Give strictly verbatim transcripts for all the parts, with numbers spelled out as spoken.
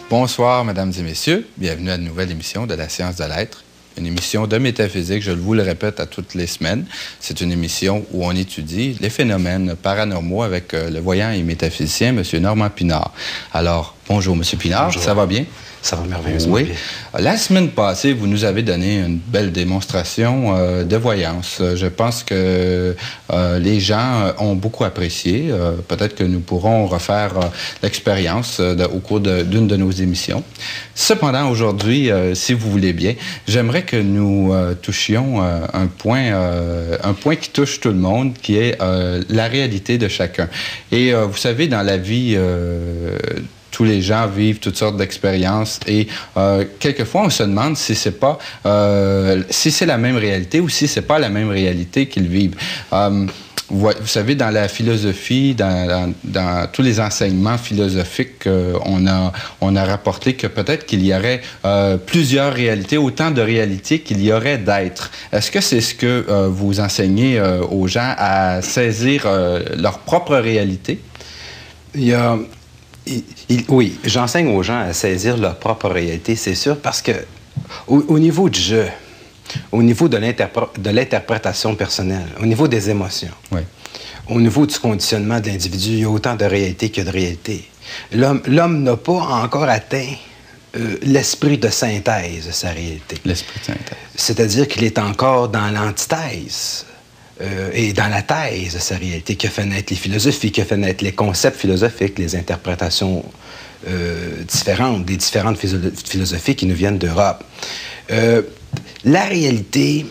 Bonsoir, mesdames et messieurs. Bienvenue à une nouvelle émission de la Science de l'être. Une émission de métaphysique, je vous le répète à toutes les semaines. C'est une émission où on étudie les phénomènes paranormaux avec le voyant et métaphysicien, M. Normand Pinard. Alors, bonjour, M. Pinard. Bonjour. Ça va bien? Ça va merveilleusement oui. bien. La semaine passée, vous nous avez donné une belle démonstration euh, de voyance. Je pense que euh, les gens ont beaucoup apprécié. Euh, peut-être que nous pourrons refaire euh, l'expérience euh, au cours d'une de, de nos émissions. Cependant, aujourd'hui, euh, si vous voulez bien, j'aimerais que nous euh, touchions euh, un point, euh, un point qui touche tout le monde, qui est euh, la réalité de chacun. Et euh, vous savez, dans la vie... Euh, tous les gens vivent toutes sortes d'expériences et euh, quelquefois on se demande si c'est pas euh, si c'est la même réalité ou si c'est pas la même réalité qu'ils vivent. Euh, vous, vous savez, dans la philosophie, dans, dans, dans tous les enseignements philosophiques, euh, on a on a rapporté que peut-être qu'il y aurait euh, plusieurs réalités, autant de réalités qu'il y aurait d'êtres. Est-ce que c'est ce que euh, vous enseignez euh, aux gens à saisir euh, leur propre réalité? Il y a Il, il, oui, j'enseigne aux gens à saisir leur propre réalité, c'est sûr, parce que au, au niveau du jeu, au niveau de l'interprétation personnelle, au niveau des émotions, oui. Au niveau du conditionnement de l'individu, il y a autant de réalité que de réalité. L'homme n'a pas encore atteint euh, l'esprit de synthèse de sa réalité. L'esprit de synthèse. C'est-à-dire qu'il est encore dans l'antithèse. Euh, et dans la thèse de sa réalité, qui a fait naître les philosophies, qui a fait naître les concepts philosophiques, les interprétations euh, différentes, des différentes philosophies qui nous viennent d'Europe. Euh, la réalité,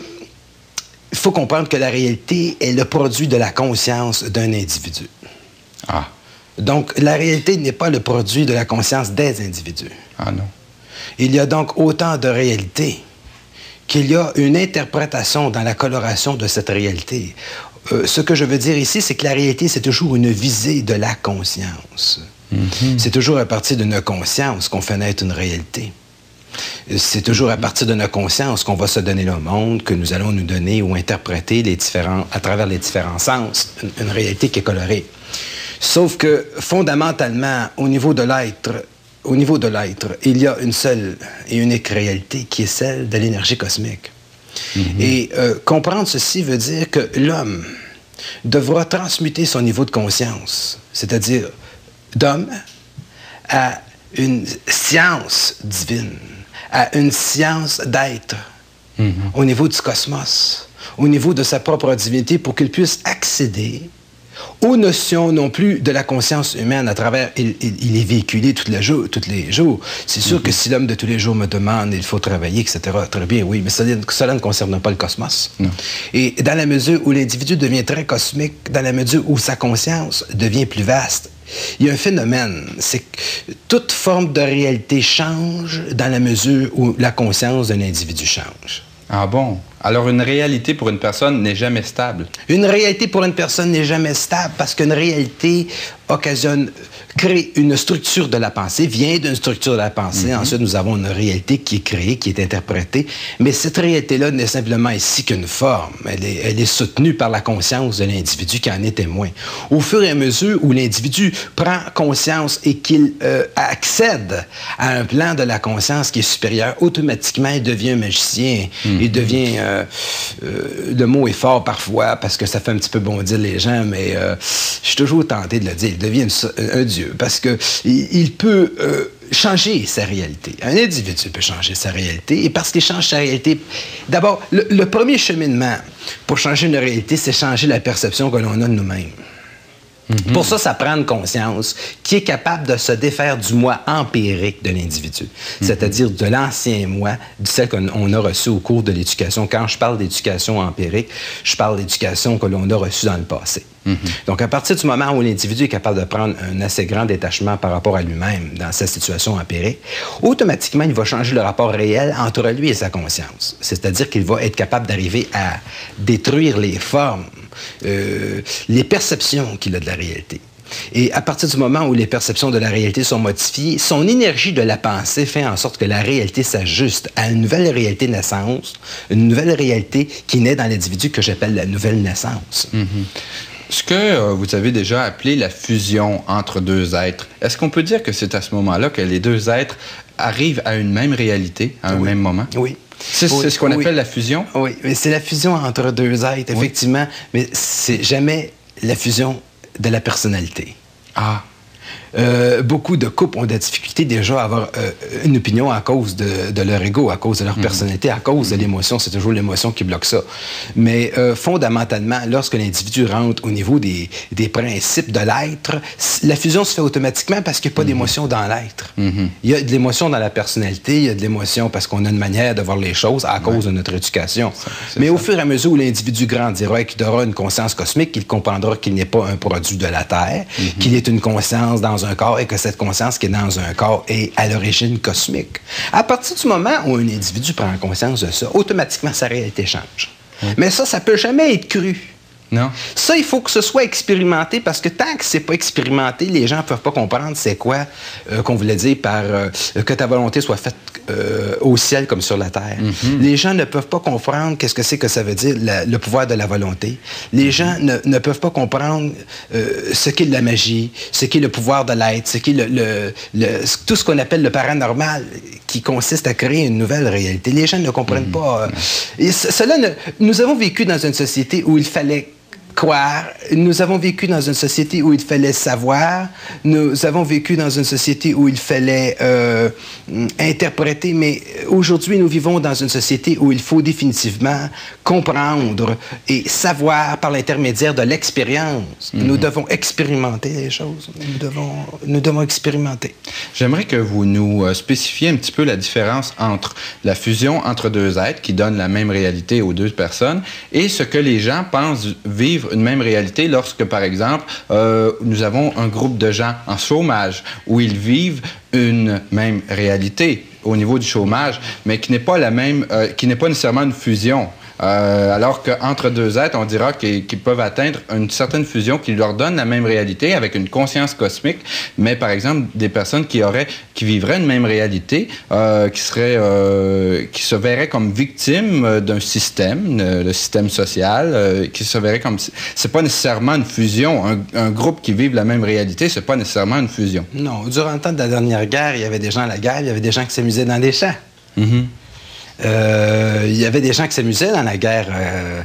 il faut comprendre que la réalité est le produit de la conscience d'un individu. Ah. Donc, la réalité n'est pas le produit de la conscience des individus. Ah non. Il y a donc autant de réalités qu'il y a une interprétation dans la coloration de cette réalité. Euh, ce que je veux dire ici, c'est que la réalité, c'est toujours une visée de la conscience. Mm-hmm. C'est toujours à partir de notre conscience qu'on fait naître une réalité. C'est toujours à partir de notre conscience qu'on va se donner le monde, que nous allons nous donner ou interpréter les différents, à travers les différents sens, une, une réalité qui est colorée. Sauf que, fondamentalement, au niveau de l'être, Au niveau de l'être, il y a une seule et unique réalité qui est celle de l'énergie cosmique. Mm-hmm. Et euh, comprendre ceci veut dire que l'homme devra transmuter son niveau de conscience, c'est-à-dire d'homme à une science divine, à une science d'être, mm-hmm. au niveau du cosmos, au niveau de sa propre divinité, pour qu'il puisse accéder aux notions non plus de la conscience humaine à travers... Il, il, il est véhiculé tous les jours. Tous les jours. C'est sûr mm-hmm. que si l'homme de tous les jours me demande, il faut travailler, et cetera, très bien, oui, mais cela, cela ne concerne pas le cosmos. Non. Et dans la mesure où l'individu devient très cosmique, dans la mesure où sa conscience devient plus vaste, il y a un phénomène, c'est que toute forme de réalité change dans la mesure où la conscience d'un individu change. Ah bon? Alors, une réalité pour une personne n'est jamais stable? Une réalité pour une personne n'est jamais stable parce qu'une réalité occasionne, crée une structure de la pensée, vient d'une structure de la pensée. Mm-hmm. Ensuite, nous avons une réalité qui est créée, qui est interprétée. Mais cette réalité-là n'est simplement ici qu'une forme. Elle est, elle est soutenue par la conscience de l'individu qui en est témoin. Au fur et à mesure où l'individu prend conscience et qu'il euh, accède à un plan de la conscience qui est supérieur, automatiquement, il devient un magicien. Mm-hmm. Il devient... Euh, Euh, le mot est fort parfois parce que ça fait un petit peu bondir les gens, mais euh, je suis toujours tenté de le dire. Il devient une, un dieu parce que il, il peut euh, changer sa réalité. Un individu peut changer sa réalité et parce qu'il change sa réalité, d'abord, le, le premier cheminement pour changer une réalité, c'est changer la perception que l'on a de nous-mêmes. Mm-hmm. Pour ça, ça prend une conscience qui est capable de se défaire du moi empirique de l'individu, mm-hmm. c'est-à-dire de l'ancien moi, de celle qu'on a reçu au cours de l'éducation. Quand je parle d'éducation empirique, je parle d'éducation que l'on a reçue dans le passé. Mm-hmm. Donc, à partir du moment où l'individu est capable de prendre un assez grand détachement par rapport à lui-même dans sa situation empirique, automatiquement, il va changer le rapport réel entre lui et sa conscience. C'est-à-dire qu'il va être capable d'arriver à détruire les formes, euh, les perceptions qu'il a de la réalité. Et à partir du moment où les perceptions de la réalité sont modifiées, son énergie de la pensée fait en sorte que la réalité s'ajuste à une nouvelle réalité naissance, une nouvelle réalité qui naît dans l'individu que j'appelle la nouvelle naissance. Mm-hmm. Ce que euh, vous avez déjà appelé la fusion entre deux êtres, est-ce qu'on peut dire que c'est à ce moment-là que les deux êtres arrivent à une même réalité, à un oui. même moment? Oui. C'est oui, ce qu'on oui. appelle la fusion? Oui, mais c'est la fusion entre deux êtres, effectivement, oui. mais c'est jamais la fusion de la personnalité. Ah. Euh, beaucoup de couples ont des difficultés déjà à avoir euh, une opinion à cause de, de leur ego, à cause de leur mm-hmm. personnalité, à cause de l'émotion. C'est toujours l'émotion qui bloque ça. Mais euh, fondamentalement, lorsque l'individu rentre au niveau des, des principes de l'être, la fusion se fait automatiquement parce qu'il n'y a pas mm-hmm. d'émotion dans l'être. Mm-hmm. Il y a de l'émotion dans la personnalité, il y a de l'émotion parce qu'on a une manière de voir les choses à cause ouais. de notre éducation. Ça, Mais ça. Au fur et à mesure où l'individu grandira et qu'il aura une conscience cosmique, qu'il comprendra qu'il n'est pas un produit de la Terre, mm-hmm. qu'il est une conscience dans un corps et que cette conscience qui est dans un corps est à l'origine cosmique. À partir du moment où un individu prend conscience de ça, automatiquement sa réalité change. Oui. Mais ça, ça peut jamais être cru. Non. Ça, il faut que ce soit expérimenté parce que tant que c'est pas expérimenté, les gens ne peuvent pas comprendre c'est quoi euh, qu'on voulait dire par euh, que ta volonté soit faite euh, au ciel comme sur la terre. Mm-hmm. Les gens ne peuvent pas comprendre qu'est-ce que c'est que ça veut dire la, le pouvoir de la volonté. Les mm-hmm. gens ne, ne peuvent pas comprendre euh, ce qu'est la magie, ce qu'est le pouvoir de l'être, ce qu'est le, le, le, tout ce qu'on appelle le paranormal qui consiste à créer une nouvelle réalité. Les gens ne comprennent mm-hmm. pas. Euh, et c- cela ne, nous avons vécu dans une société où il fallait croire. Nous avons vécu dans une société où il fallait savoir. Nous avons vécu dans une société où il fallait euh, interpréter. Mais aujourd'hui, nous vivons dans une société où il faut définitivement comprendre et savoir par l'intermédiaire de l'expérience. Mm-hmm. Nous devons expérimenter les choses. Nous devons, nous devons expérimenter. J'aimerais que vous nous spécifiez un petit peu la différence entre la fusion entre deux êtres qui donne la même réalité aux deux personnes et ce que les gens pensent vivre une même réalité lorsque, par exemple, euh, nous avons un groupe de gens en chômage où ils vivent une même réalité au niveau du chômage, mais qui n'est pas la même, euh, qui n'est pas nécessairement une fusion. Euh, alors qu'entre deux êtres, on dira qu'ils, qu'ils peuvent atteindre une certaine fusion qui leur donne la même réalité avec une conscience cosmique, mais par exemple, des personnes qui auraient, qui vivraient une même réalité, euh, qui seraient, euh, qui se verraient comme victimes d'un système, le système social, euh, qui se verraient comme... C'est pas nécessairement une fusion. Un, un groupe qui vit la même réalité, c'est pas nécessairement une fusion. Non. Durant le temps de la dernière guerre, il y avait des gens à la guerre, il y avait des gens qui s'amusaient dans des champs. Mm-hmm. Euh, il y avait des gens qui s'amusaient dans la guerre euh,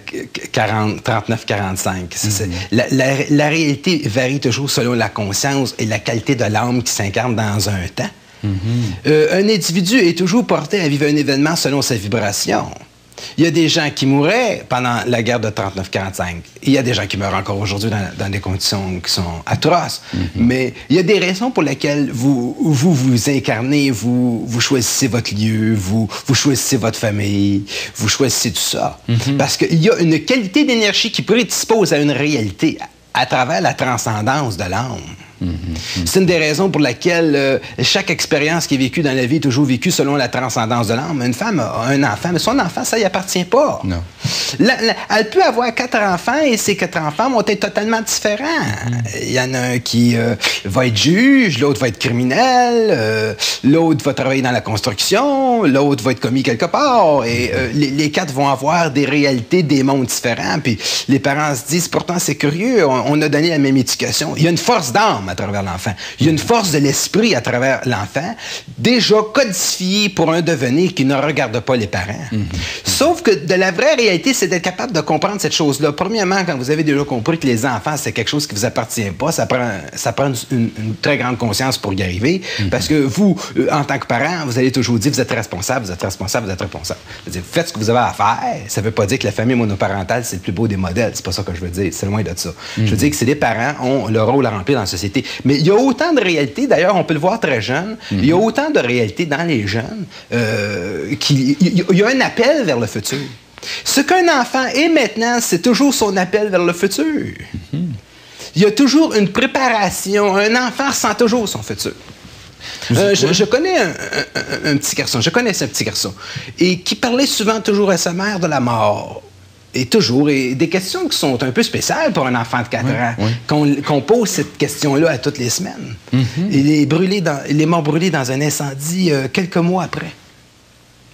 trente-neuf quarante-cinq. Mm-hmm. La, la, la réalité varie toujours selon la conscience et la qualité de l'âme qui s'incarne dans un temps. Mm-hmm. Euh, un individu est toujours porté à vivre un événement selon sa vibration. Il y a des gens qui mouraient pendant la guerre de trente-neuf quarante-cinq. Il y a des gens qui meurent encore aujourd'hui dans, dans des conditions qui sont atroces. Mm-hmm. Mais il y a des raisons pour lesquelles vous vous, vous incarnez, vous, vous choisissez votre lieu, vous, vous choisissez votre famille, vous choisissez tout ça. Mm-hmm. Parce qu'il y a une qualité d'énergie qui prédispose à une réalité à, à travers la transcendance de l'âme. Mm-hmm. C'est une des raisons pour laquelle euh, chaque expérience qui est vécue dans la vie est toujours vécue selon la transcendance de l'âme. Une femme a un enfant, mais son enfant, ça y appartient pas. Non. La, la, elle peut avoir quatre enfants et ces quatre enfants vont être totalement différents. Mm-hmm. Il y en a un qui euh, va être juge, l'autre va être criminel, euh, l'autre va travailler dans la construction, l'autre va être commis quelque part. Et euh, les, les quatre vont avoir des réalités, des mondes différents. Puis les parents se disent, pourtant c'est curieux, on, on a donné la même éducation. Il y a une force d'âme à travers l'enfant. Il y a une force de l'esprit à travers l'enfant, déjà codifiée pour un devenir qui ne regarde pas les parents. Mm-hmm. Sauf que de la vraie réalité, c'est d'être capable de comprendre cette chose-là. Premièrement, quand vous avez déjà compris que les enfants, c'est quelque chose qui ne vous appartient pas, ça prend, ça prend une, une très grande conscience pour y arriver, mm-hmm. parce que vous, en tant que parent, vous allez toujours dire, vous êtes responsable, vous êtes responsable, vous êtes responsable. C'est-à-dire, faites ce que vous avez à faire. Ça ne veut pas dire que la famille monoparentale, c'est le plus beau des modèles. C'est pas ça que je veux dire. C'est loin de ça. Mm-hmm. Je veux dire que c'est les parents ont le rôle à remplir dans la société. Mais il y a autant de réalités, d'ailleurs, on peut le voir très jeune, mm-hmm. il y a autant de réalités dans les jeunes euh, qu'il y a un appel vers le futur. Ce qu'un enfant est maintenant, c'est toujours son appel vers le futur. Mm-hmm. Il y a toujours une préparation. Un enfant sent toujours son futur. Euh, je, je connais un, un, un petit garçon, je connais ce petit garçon, et qui parlait souvent toujours à sa mère de la mort. Et toujours, et des questions qui sont un peu spéciales pour un enfant de quatre oui, ans, oui. Qu'on, qu'on pose cette question-là à toutes les semaines. Mm-hmm. Il est brûlé dans, il est mort brûlé dans un incendie euh, quelques mois après.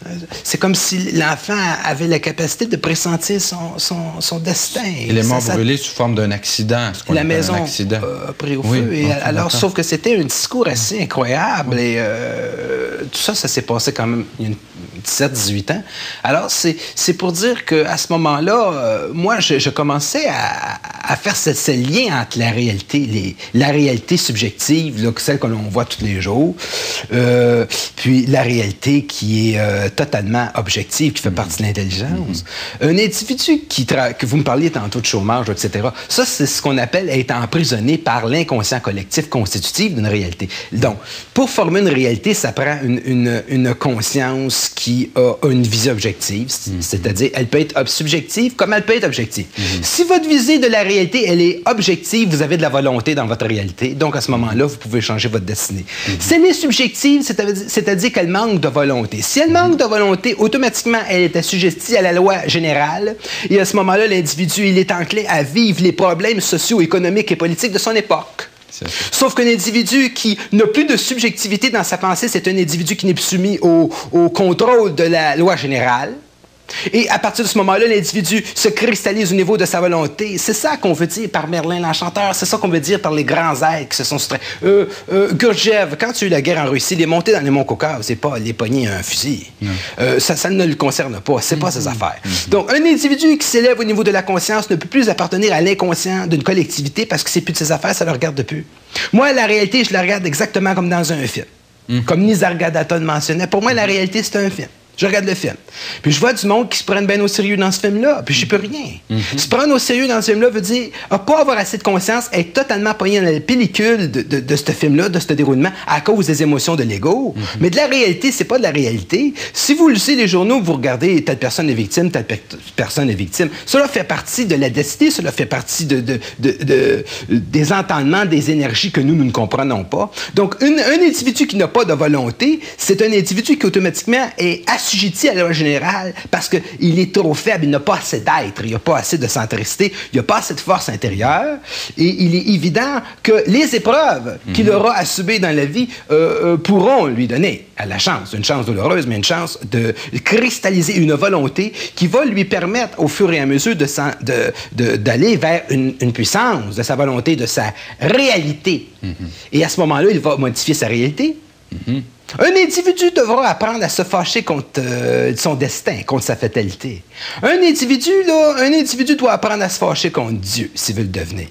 C'est comme si l'enfant avait la capacité de pressentir son, son, son destin. Élément brûlé sous forme d'un accident. Ce qu'on la maison un accident. a pris au oui, feu. Et okay, alors, sauf que c'était un discours assez incroyable. Oui. Et euh, tout ça, ça s'est passé quand même il y a dix-sept dix-huit ans. Alors, c'est pour dire qu'à ce moment-là, euh, moi, je, je commençais à, à faire ce, ce lien entre la réalité, les, la réalité subjective, là, celle que l'on voit tous les jours, euh, puis la réalité qui est euh, totalement objective, qui fait mmh. partie de l'intelligence. Mmh. Un individu qui tra... que vous me parliez tantôt de chômage, et cetera, ça, c'est ce qu'on appelle être emprisonné par l'inconscient collectif constitutif d'une réalité. Donc, pour former une réalité, ça prend une, une, une conscience qui a une visée objective, mmh. c'est-à-dire, elle peut être subjective comme elle peut être objective. Mmh. Si votre visée de la réalité, elle est objective, vous avez de la volonté dans votre réalité, donc à ce moment-là, vous pouvez changer votre destinée. Mmh. Si elle est subjective, c'est-à-dire qu'elle manque de volonté. Si elle manque de volonté, automatiquement, elle est assujettie à la loi générale. Et à ce moment-là, l'individu, il est enclin à vivre les problèmes socio-économiques et politiques de son époque. Sauf qu'un individu qui n'a plus de subjectivité dans sa pensée, c'est un individu qui n'est plus soumis au, au contrôle de la loi générale. Et à partir de ce moment-là, l'individu se cristallise au niveau de sa volonté. C'est ça qu'on veut dire par Merlin l'Enchanteur. C'est ça qu'on veut dire par les grands êtres qui se sont soustraits. Euh, euh, Gurdjieff, quand il y a eu la guerre en Russie, il est monté dans les monts Caucase. C'est pas les pogner un fusil. Euh, ça, ça ne le concerne pas. C'est pas mm-hmm. ses affaires. Mm-hmm. Donc, un individu qui s'élève au niveau de la conscience ne peut plus appartenir à l'inconscient d'une collectivité parce que c'est plus de ses affaires, ça ne le regarde plus. Moi, la réalité, je la regarde exactement comme dans un film. Mm-hmm. Comme Nisargadatta le mentionnait. Pour moi, la réalité, c'est un film. Je regarde le film. Puis je vois du monde qui se prennent bien au sérieux dans ce film-là. Puis j'y peux rien. Mm-hmm. Se prendre au sérieux dans ce film-là veut dire ne pas avoir assez de conscience, être totalement pogné dans la pellicule de, de, de ce film-là, de ce déroulement, à cause des émotions de l'ego. Mm-hmm. Mais de la réalité, c'est pas de la réalité. Si vous lisez les journaux, vous regardez telle personne est victime, telle pe personne est victime, cela fait partie de la destinée, cela fait partie de, de, de, de, des entendements, des énergies que nous, nous ne comprenons pas. Donc, une, un individu qui n'a pas de volonté, c'est un individu qui automatiquement est assujetti à la loi générale parce qu'il est trop faible, il n'a pas assez d'être, il n'a pas assez de centricité, il n'a pas assez de force intérieure. Et il est évident que les épreuves mm-hmm. qu'il aura à subir dans la vie euh, euh, pourront lui donner à la chance, une chance douloureuse, mais une chance de cristalliser une volonté qui va lui permettre au fur et à mesure de, de, de, d'aller vers une, une puissance de sa volonté, de sa réalité. Mm-hmm. Et à ce moment-là, il va modifier sa réalité. Mm-hmm. Un individu devra apprendre à se fâcher contre euh, son destin, contre sa fatalité. Un individu, là, un individu doit apprendre à se fâcher contre Dieu, s'il veut le devenir.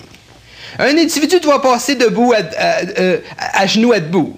Un individu doit passer debout à, à, à, à genoux à debout.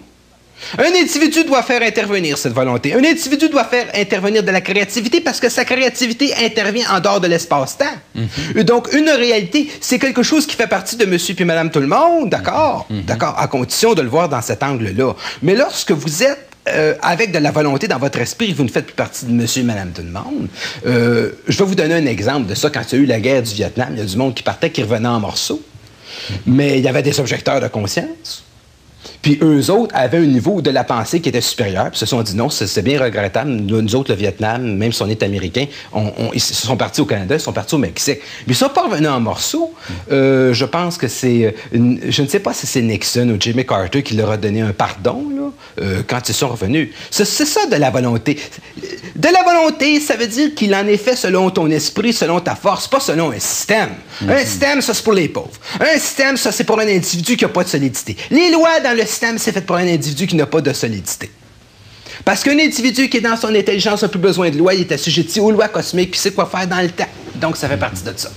Un individu doit faire intervenir cette volonté. Un individu doit faire intervenir de la créativité parce que sa créativité intervient en dehors de l'espace-temps. Mm-hmm. Donc, une réalité, c'est quelque chose qui fait partie de monsieur puis madame tout le monde, d'accord? Mm-hmm. D'accord, à condition de le voir dans cet angle-là. Mais lorsque vous êtes Euh, avec de la volonté dans votre esprit, vous ne faites plus partie de monsieur et madame tout le monde. Euh, je vais vous donner un exemple de ça. Quand il y a eu la guerre du Vietnam, il y a du monde qui partait, qui revenait en morceaux. Mais il y avait des objecteurs de conscience. Puis eux autres avaient un niveau de la pensée qui était supérieur. Puis ils se sont dit non, c'est bien regrettable. Nous autres, le Vietnam, même si on est américain, on, on, ils sont partis au Canada, ils sont partis au Mexique. Mais ils sont pas revenus en morceaux. Euh, je pense que c'est... Je ne sais pas si c'est Nixon ou Jimmy Carter qui leur a donné un pardon là, euh, quand ils sont revenus. C'est ça de la volonté. De la volonté, ça veut dire qu'il en est fait selon ton esprit, selon ta force, pas selon un système. Mm-hmm. Un système, ça, c'est pour les pauvres. Un système, ça, c'est pour un individu qui n'a pas de solidité. Les lois dans le système, c'est fait pour un individu qui n'a pas de solidité. Parce qu'un individu qui est dans son intelligence n'a plus besoin de loi, il est assujetti aux lois cosmiques, puis sait quoi faire dans le temps. Donc, ça fait partie de ça.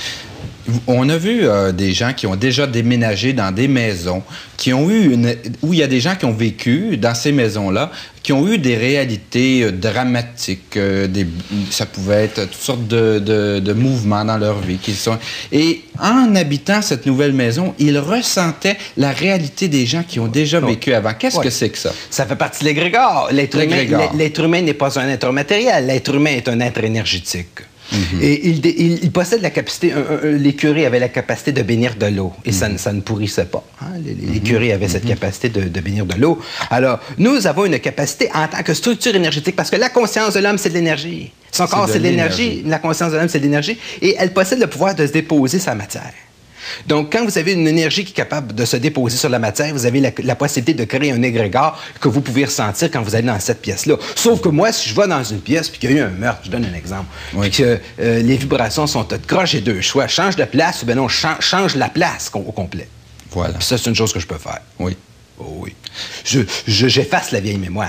On a vu euh, des gens qui ont déjà déménagé dans des maisons, qui ont eu une, où il y a des gens qui ont vécu dans ces maisons-là, qui ont eu des réalités euh, dramatiques. Euh, des, ça pouvait être toutes sortes de, de, de mouvements dans leur vie. Qui sont, et en habitant cette nouvelle maison, ils ressentaient la réalité des gens qui ont déjà vécu avant. Qu'est-ce oui. que c'est que ça? Ça fait partie de l'égrégore. L'être humain, l'être humain n'est pas un être matériel. L'être humain est un être énergétique. Mm-hmm. Et il, il, il possède la capacité, un, un, les curés avaient la capacité de bénir de l'eau, et mm-hmm. ça, ça ne pourrissait pas. Hein? Les, les mm-hmm. curés avaient mm-hmm. cette capacité de, de bénir de l'eau. Alors, nous avons une capacité en tant que structure énergétique, parce que la conscience de l'homme, c'est de l'énergie. Son corps, c'est de l'énergie. La conscience de l'homme, c'est de l'énergie. Et elle possède le pouvoir de se déposer sa matière. Donc, quand vous avez une énergie qui est capable de se déposer sur la matière, vous avez la, la possibilité de créer un égrégore que vous pouvez ressentir quand vous allez dans cette pièce-là. Sauf que moi, si je vais dans une pièce puis qu'il y a eu un meurtre, je donne un exemple, oui. puis que euh, les vibrations sont toutes croches, j'ai deux choix. Change de place ou bien non, change, change la place au complet. Voilà. Puis ça, c'est une chose que je peux faire. Oui. Oh, oui. Je, je, j'efface la vieille mémoire.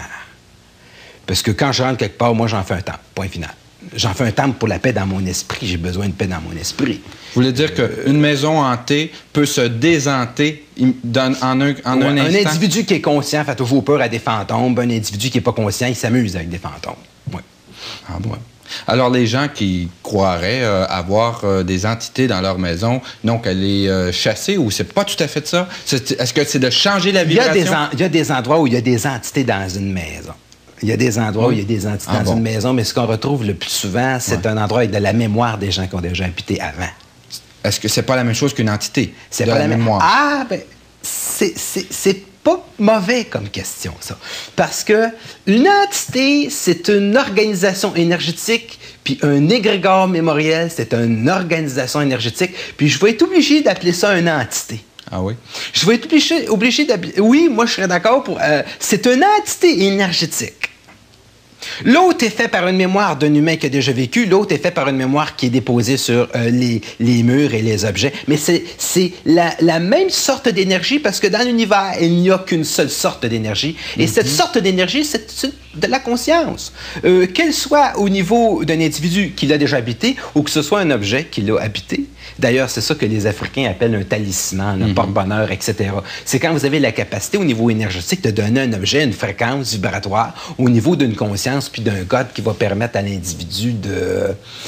Parce que quand je rentre quelque part, moi, j'en fais un temple. Point final. J'en fais un temple pour la paix dans mon esprit. J'ai besoin de paix dans mon esprit. Vous voulez dire euh, qu'une maison hantée peut se déhanter en un, en ouais, un instant? Un individu qui est conscient fait toujours peur à des fantômes. Un individu qui n'est pas conscient, il s'amuse avec des fantômes. Oui. Ah bon? Ouais. Alors, les gens qui croiraient euh, avoir euh, des entités dans leur maison, donc elle est euh, chassée ou c'est pas tout à fait ça? C'est, est-ce que c'est de changer la vibration? Il y, a des en, il y a des endroits où il y a des entités dans une maison. Il y a des endroits oui. où il y a des entités ah, dans bon. une maison, mais ce qu'on retrouve le plus souvent, c'est ouais. un endroit avec de la mémoire des gens qui ont déjà habité avant. Est-ce que c'est pas la même chose qu'une entité? C'est pas la, la mémoire. Ah, ben, c'est, c'est, c'est pas mauvais comme question, ça. Parce que une entité, c'est une organisation énergétique, puis un égrégore mémoriel, c'est une organisation énergétique, puis je vais être obligé d'appeler ça une entité. Ah oui? Je vais être obligé, obligé d'appeler... Oui, moi, je serais d'accord pour... Euh, c'est une entité énergétique. L'autre est fait par une mémoire d'un humain qui a déjà vécu, l'autre est fait par une mémoire qui est déposée sur euh, les, les murs et les objets. Mais c'est, c'est la, la même sorte d'énergie parce que dans l'univers, il n'y a qu'une seule sorte d'énergie. Et mm-hmm. cette sorte d'énergie, c'est, c'est de la conscience. Euh, qu'elle soit au niveau d'un individu qui l'a déjà habité ou que ce soit un objet qui l'a habité. D'ailleurs, c'est ça que les Africains appellent un talisman, un mm-hmm. porte-bonheur, et cetera. C'est quand vous avez la capacité au niveau énergétique de donner à un objet une fréquence vibratoire au niveau d'une conscience puis d'un code qui va permettre à l'individu de,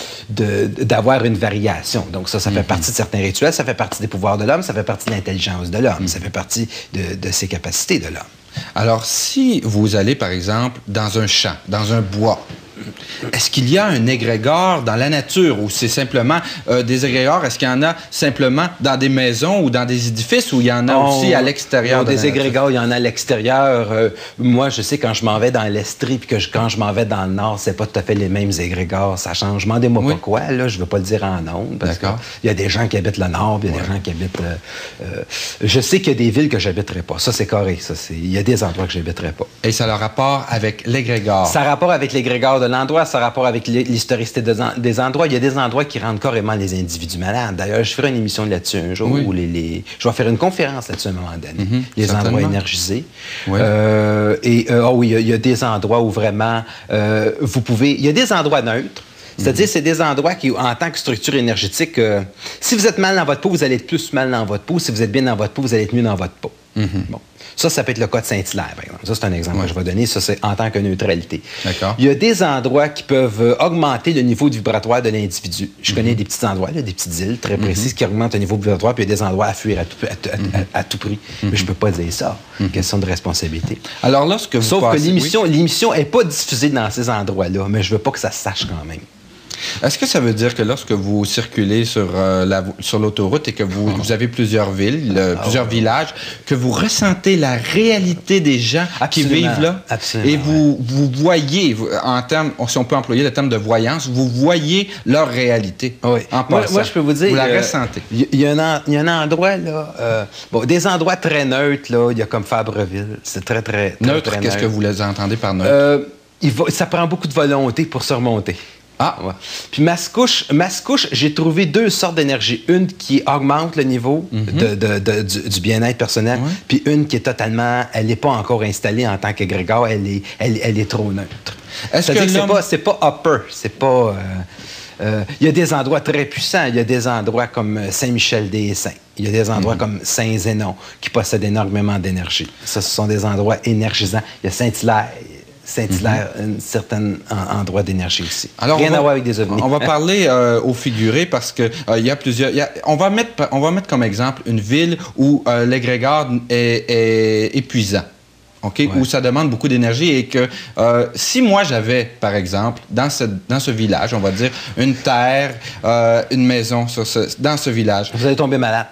de, d'avoir une variation. Donc ça, ça fait mm-hmm. partie de certains rituels, ça fait partie des pouvoirs de l'homme, ça fait partie de l'intelligence de l'homme, mm-hmm. ça fait partie de, de ses capacités de l'homme. Alors, si vous allez, par exemple, dans un champ, dans un bois, est-ce qu'il y a un égrégore dans la nature ou c'est simplement euh, des égrégores? Est-ce qu'il y en a simplement dans des maisons ou dans des édifices ou il y en a oh, aussi à l'extérieur? De des égrégores, il y en a à l'extérieur. Euh, moi, je sais, quand je m'en vais dans l'Estrie puis que je, quand je m'en vais dans le Nord, c'est pas tout à fait les mêmes égrégores. Ça change. Je m'en demande oui. pas quoi, là. Je veux pas le dire en ondes. Parce D'accord. Il y a des gens qui habitent le Nord, puis il y a ouais. des gens qui habitent... Euh, euh, je sais qu'il y a des villes que j'habiterai pas. Ça, c'est correct. Ça, c'est... Il y a des endroits que j'habiterai pas. Et ça a le rapport avec l'égrégore? Ça a rapport avec l'égrégore de l'endroit, ça a rapport avec l'historicité des endroits. Il y a des endroits qui rendent carrément les individus malades. D'ailleurs, je ferai une émission là-dessus un jour. Oui. Où les, les... Je vais faire une conférence là-dessus à un moment donné. Mm-hmm, les certainement. Endroits énergisés. Oui. Euh, et euh, oh oui, il y, a, il y a des endroits où vraiment euh, vous pouvez... Il y a des endroits neutres. C'est-à-dire, mm-hmm. c'est des endroits qui, en tant que structure énergétique, euh, si vous êtes mal dans votre peau, vous allez être plus mal dans votre peau. Si vous êtes bien dans votre peau, vous allez être mieux dans votre peau. Mm-hmm. Bon. Ça, ça peut être le cas de Saint-Hilaire, par exemple. Ça, c'est un exemple ouais. que je vais donner. Ça, c'est en tant que neutralité. D'accord. Il y a des endroits qui peuvent augmenter le niveau vibratoire de l'individu. Je mm-hmm. connais des petits endroits, là, des petites îles très précises mm-hmm. qui augmentent le niveau vibratoire, puis il y a des endroits à fuir à tout, à, à, mm-hmm. à, à tout prix. Mm-hmm. Mais je ne peux pas dire ça. Mm-hmm. Question de responsabilité. Alors, lorsque vous Sauf passez, que l'émission oui. l'émission n'est pas diffusée dans ces endroits-là, mais je ne veux pas que ça se sache quand même. Est-ce que ça veut dire que lorsque vous circulez sur, euh, la, sur l'autoroute et que vous, vous avez plusieurs villes, euh, ah, plusieurs ouais. villages, que vous ressentez la réalité des gens Absolument. Qui vivent là? Absolument, et vous, vous voyez, en termes, si on peut employer le terme de voyance, vous voyez leur réalité. Oui. En moi, moi, je peux vous dire... Vous la euh, ressentez. Il y, y, y, y a un endroit, là... Euh, bon, des endroits très neutres, là. Il y a comme Fabreville. C'est très, très, très neutre, très qu'est-ce neutre. Que vous les entendez par neutre? Euh, il va, ça prend beaucoup de volonté pour se remonter. Ah, ouais. Puis Mascouche, Mascouche, j'ai trouvé deux sortes d'énergie. Une qui augmente le niveau mm-hmm. de, de, de, du, du bien-être personnel, ouais. puis une qui est totalement... Elle n'est pas encore installée en tant qu'égrégore, elle est, elle, elle est trop neutre. Est-ce C'est-à-dire que, que c'est pas, c'est pas upper, c'est pas... Il euh, euh, y a des endroits très puissants. Il y a des endroits comme Saint-Michel-des-Saints. Il y a des endroits mm-hmm. comme Saint-Zénon qui possèdent énormément d'énergie. Ça, ce sont des endroits énergisants. Il y a Saint-Hilaire... Saint-Hilaire, mm-hmm. un certain endroit d'énergie aussi. Alors, Rien va, à voir avec des ovnis. On va parler euh, au figuré parce que euh, il y a plusieurs. Y a, on va mettre, on va mettre comme exemple une ville où euh, l'égrégore est, est épuisant. OK? Ouais. Où ça demande beaucoup d'énergie et que euh, si moi j'avais, par exemple, dans ce, dans ce village, on va dire, une terre, euh, une maison sur ce, dans ce village. Vous allez tomber malade.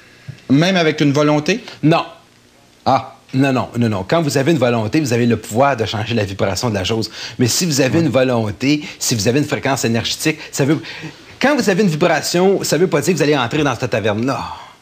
Même avec une volonté? Non. Ah. Non, non, non, non. Quand vous avez une volonté, vous avez le pouvoir de changer la vibration de la chose. Mais si vous avez ouais. une volonté, si vous avez une fréquence énergétique, ça veut... Quand vous avez une vibration, ça ne veut pas dire que vous allez entrer dans cette taverne-là.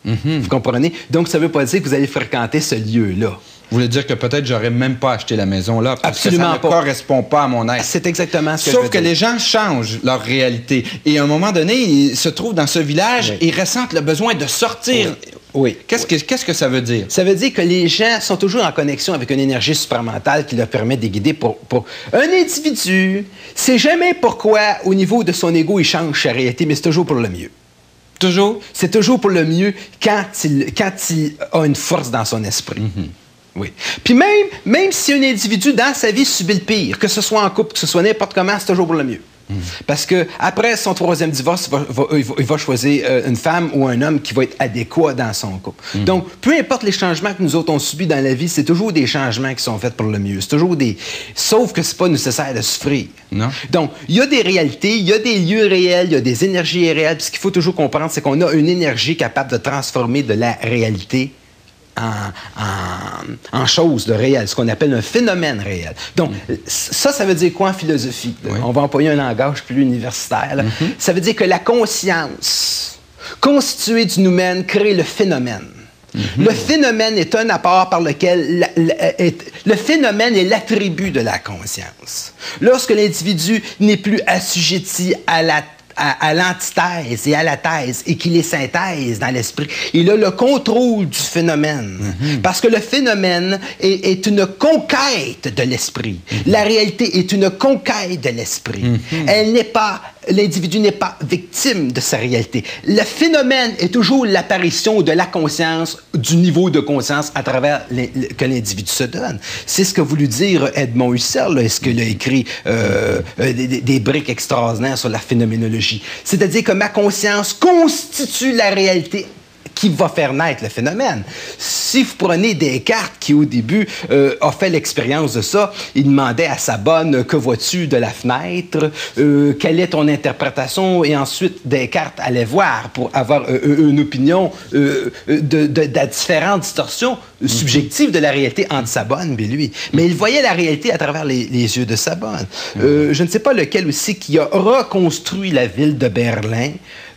Mm-hmm. Vous comprenez? Donc, ça ne veut pas dire que vous allez fréquenter ce lieu-là. Vous voulez dire que peut-être j'aurais même pas acheté la maison là parce Absolument que ça ne correspond pas à mon être. C'est exactement ce que Sauf je veux que dire. les gens changent leur réalité. Et à un moment donné, ils se trouvent dans ce village oui. et ressentent le besoin de sortir. Oui. Oui. Qu'est-ce que, qu'est-ce que ça veut dire? Ça veut dire que les gens sont toujours en connexion avec une énergie supramentale qui leur permet de guider pour, pour... Un individu, c'est jamais pourquoi, au niveau de son ego, il change sa réalité, mais c'est toujours pour le mieux. Toujours? C'est toujours pour le mieux quand il, quand il a une force dans son esprit. Mm-hmm. Oui. Puis même, même si un individu, dans sa vie, subit le pire, que ce soit en couple, que ce soit n'importe comment, c'est toujours pour le mieux. Mmh. Parce que après son troisième divorce, il va, va, il va, il va choisir euh, une femme ou un homme qui va être adéquat dans son couple. Mmh. Donc, peu importe les changements que nous autres on subit dans la vie, c'est toujours des changements qui sont faits pour le mieux. C'est toujours des... Sauf que c'est pas nécessaire de souffrir. Non. Donc, il y a des réalités, il y a des lieux réels, il y a des énergies réelles. Puis ce qu'il faut toujours comprendre, c'est qu'on a une énergie capable de transformer de la réalité En, en, en chose de réel, ce qu'on appelle un phénomène réel. Donc, mm. ça, ça veut dire quoi en philosophie? Oui. On va employer un langage plus universitaire. Mm-hmm. Ça veut dire que la conscience constituée du noumen crée le phénomène. Mm-hmm. Le phénomène est un apport par lequel... La, la, est, le phénomène est l'attribut de la conscience. Lorsque l'individu n'est plus assujetti à la à, à l'antithèse et à la thèse et qu'il les synthèse dans l'esprit. Il a le contrôle du phénomène. Mm-hmm. Parce que le phénomène est, est une conquête de l'esprit. Mm-hmm. La réalité est une conquête de l'esprit. Mm-hmm. Elle n'est pas... L'individu n'est pas victime de sa réalité. Le phénomène est toujours l'apparition de la conscience, du niveau de conscience à travers les, les, que l'individu se donne. C'est ce qu'a voulu dire Edmond Husserl, est-ce qu'il a écrit euh, euh, des, des briques extraordinaires sur la phénoménologie. C'est-à-dire que ma conscience constitue la réalité qui va faire naître le phénomène. Si vous prenez Descartes, qui au début euh, a fait l'expérience de ça, il demandait à sa bonne « Que vois-tu de la fenêtre? Euh, quelle est ton interprétation? » Et ensuite, Descartes allait voir pour avoir euh, une opinion euh, de, de, de différentes distorsions subjectives de la réalité entre sa bonne et lui. Mais il voyait la réalité à travers les, les yeux de sa bonne. Euh, je ne sais pas lequel aussi qui a reconstruit la ville de Berlin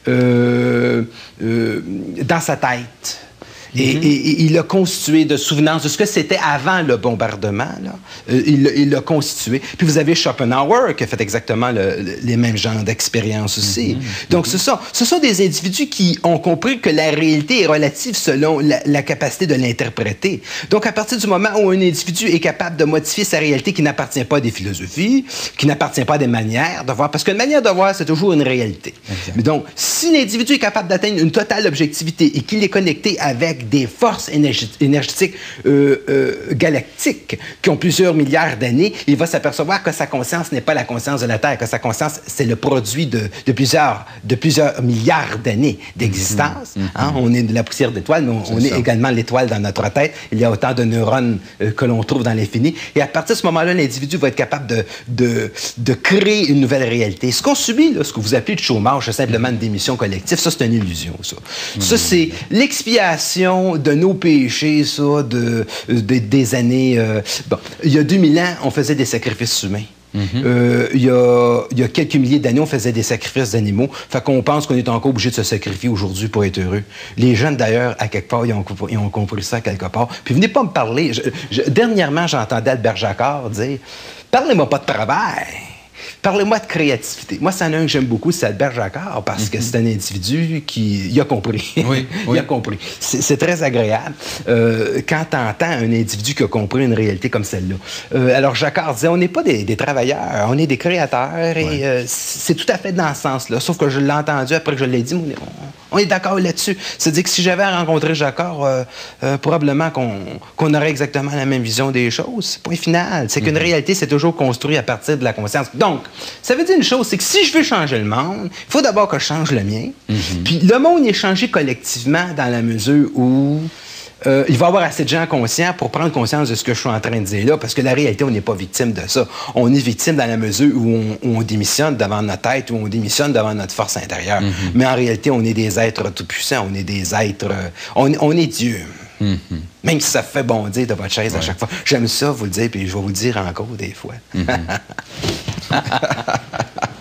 Euh, euh, dans sa tête. Et, mm-hmm. et, et il l'a constitué de souvenance de ce que c'était avant le bombardement. Là. Euh, il, il l'a constitué. Puis vous avez Schopenhauer qui a fait exactement le, le, les mêmes genres d'expériences aussi. Mm-hmm. Donc, mm-hmm. ce, sont, ce sont des individus qui ont compris que la réalité est relative selon la, la capacité de l'interpréter. Donc, à partir du moment où un individu est capable de modifier sa réalité qui n'appartient pas à des philosophies, qui n'appartient pas à des manières de voir, parce qu'une manière de voir, c'est toujours une réalité. Mais donc, si l'individu est capable d'atteindre une totale objectivité et qu'il est connecté avec des forces énergi- énergétiques euh, euh, galactiques qui ont plusieurs milliards d'années, il va s'apercevoir que sa conscience n'est pas la conscience de la Terre, que sa conscience, c'est le produit de, de, plusieurs, de plusieurs milliards d'années d'existence. Mm-hmm. Hein? On est de la poussière d'étoiles, mais on, on est également l'étoile dans notre tête. Il y a autant de neurones euh, que l'on trouve dans l'infini. Et à partir de ce moment-là, l'individu va être capable de, de, de créer une nouvelle réalité. Ce qu'on subit, là, ce que vous appelez le chômage, c'est simplement une démission collective. Ça, c'est une illusion, ça. Mm-hmm. Ça, c'est l'expiation de nos péchés, ça, de, de, des années... Euh, bon, il y a deux mille ans, on faisait des sacrifices humains. Mm-hmm. euh, il, y a, il y a quelques milliers d'années, on faisait des sacrifices d'animaux. Fait qu'on pense qu'on est encore obligé de se sacrifier aujourd'hui pour être heureux. Les jeunes, d'ailleurs, à quelque part, ils ont, ils ont compris ça quelque part. Puis venez pas me parler. Je, je, dernièrement, j'entendais Albert Jacquard dire « Parlez-moi pas de travail. Parlez-moi de créativité. » Moi, c'est un que j'aime beaucoup, c'est Albert Jacquard, parce mm-hmm. que c'est un individu qui il a compris. Oui, il oui. a compris. C'est, c'est très agréable euh, quand tu entends un individu qui a compris une réalité comme celle-là. Euh, alors, Jacquard disait, on n'est pas des, des travailleurs, on est des créateurs, et ouais. euh, c'est tout à fait dans ce sens-là. Sauf que je l'ai entendu après que je l'ai dit, on est, on, on est d'accord là-dessus. C'est-à-dire que si j'avais rencontré Jacquard, euh, euh, probablement qu'on, qu'on aurait exactement la même vision des choses. Point final. C'est qu'une mm-hmm. réalité, c'est toujours construit à partir de la conscience. Donc, ça veut dire une chose, c'est que si je veux changer le monde, il faut d'abord que je change le mien. Mm-hmm. Puis le monde est changé collectivement dans la mesure où euh, il va y avoir assez de gens conscients pour prendre conscience de ce que je suis en train de dire là, parce que la réalité, on n'est pas victime de ça. On est victime dans la mesure où on, où on démissionne devant notre tête, où on démissionne devant notre force intérieure. Mm-hmm. Mais en réalité, on est des êtres tout-puissants, on est des êtres... Euh, on, on est Dieu. Mm-hmm. Même si ça fait bondir de votre chaise ouais. à chaque fois. J'aime ça vous le dire, puis je vais vous le dire encore des fois. Mm-hmm.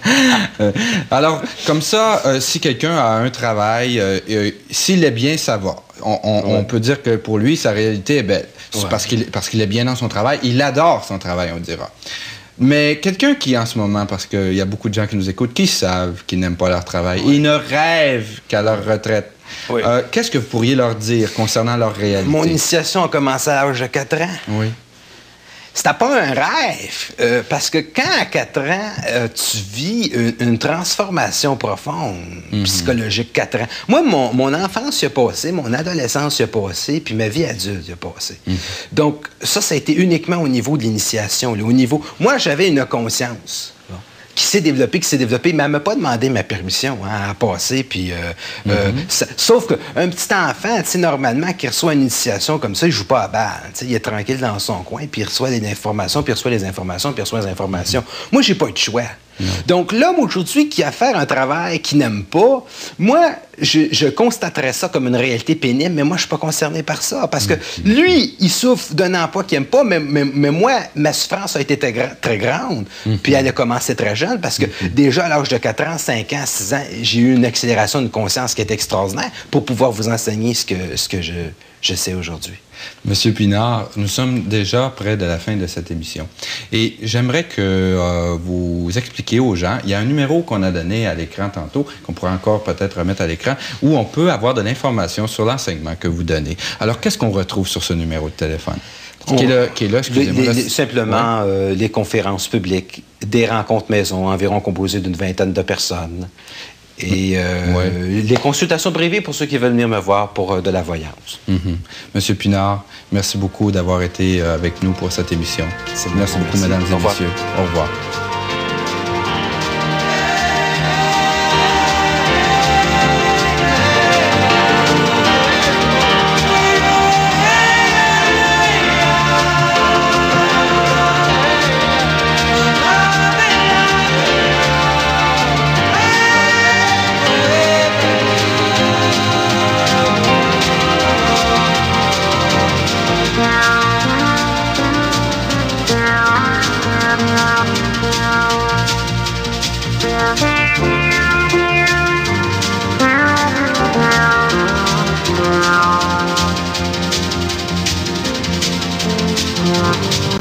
euh, alors, comme ça, euh, si quelqu'un a un travail, euh, euh, s'il est bien, ça va. On, on, ouais. on peut dire que pour lui, sa réalité est belle. C'est ouais. parce qu'il parce qu'il est bien dans son travail. Il adore son travail, on dira. Mais quelqu'un qui, en ce moment, parce qu'il y a beaucoup de gens qui nous écoutent, qui savent qu'ils n'aiment pas leur travail, ouais. ils ne rêvent qu'à leur retraite. Oui. Euh, qu'est-ce que vous pourriez leur dire concernant leur réalité? Mon initiation a commencé à l'âge de quatre ans. Oui. C'était pas un rêve, euh, parce que quand à quatre ans, euh, tu vis une, une transformation profonde, mm-hmm. psychologique, quatre ans. Moi, mon, mon enfance y a passé, mon adolescence y a passé, puis ma vie adulte y a passé. Mm-hmm. Donc, ça, ça a été uniquement au niveau de l'initiation, au niveau... Moi, j'avais une conscience qui s'est développée, qui s'est développée, mais elle m'a pas demandé ma permission hein, à passer, puis... Euh, mm-hmm. euh, ça, sauf qu'un petit enfant, tu sais, normalement, qui reçoit une initiation comme ça, il joue pas à balle, tu sais, il est tranquille dans son coin, puis il reçoit les informations, puis il reçoit les informations, puis il reçoit les informations. Mm-hmm. Moi, j'ai pas eu de choix. Mm-hmm. Donc, l'homme, aujourd'hui, qui a à faire un travail qu'il n'aime pas, moi, je, je constaterais ça comme une réalité pénible, mais moi, je suis pas concerné par ça, parce que mm-hmm. lui, il souffre d'un emploi qu'il aime pas, mais, mais, mais moi, ma souffrance a été très, très grande, mm-hmm. puis elle a commencé très jeune, parce que mm-hmm. déjà, à l'âge de quatre ans, cinq ans, six ans, j'ai eu une accélération d'une conscience qui est extraordinaire pour pouvoir vous enseigner ce que, ce que je, je sais aujourd'hui. Monsieur Pinard, nous sommes déjà près de la fin de cette émission. Et j'aimerais que euh, vous expliquiez aux gens, il y a un numéro qu'on a donné à l'écran tantôt, qu'on pourrait encore peut-être remettre à l'écran, où on peut avoir de l'information sur l'enseignement que vous donnez. Alors, qu'est-ce qu'on retrouve sur ce numéro de téléphone? On, qui, est là, qui est là, excusez-moi. Les, les, simplement, ouais. euh, les conférences publiques, des rencontres maison, environ composées d'une vingtaine de personnes. Et euh, ouais. les consultations privées pour ceux qui veulent venir me voir pour euh, de la voyance. Mm-hmm. Monsieur Pinard, merci beaucoup d'avoir été euh, avec nous pour cette émission. C'est merci beaucoup, merci. mesdames et messieurs. Au revoir.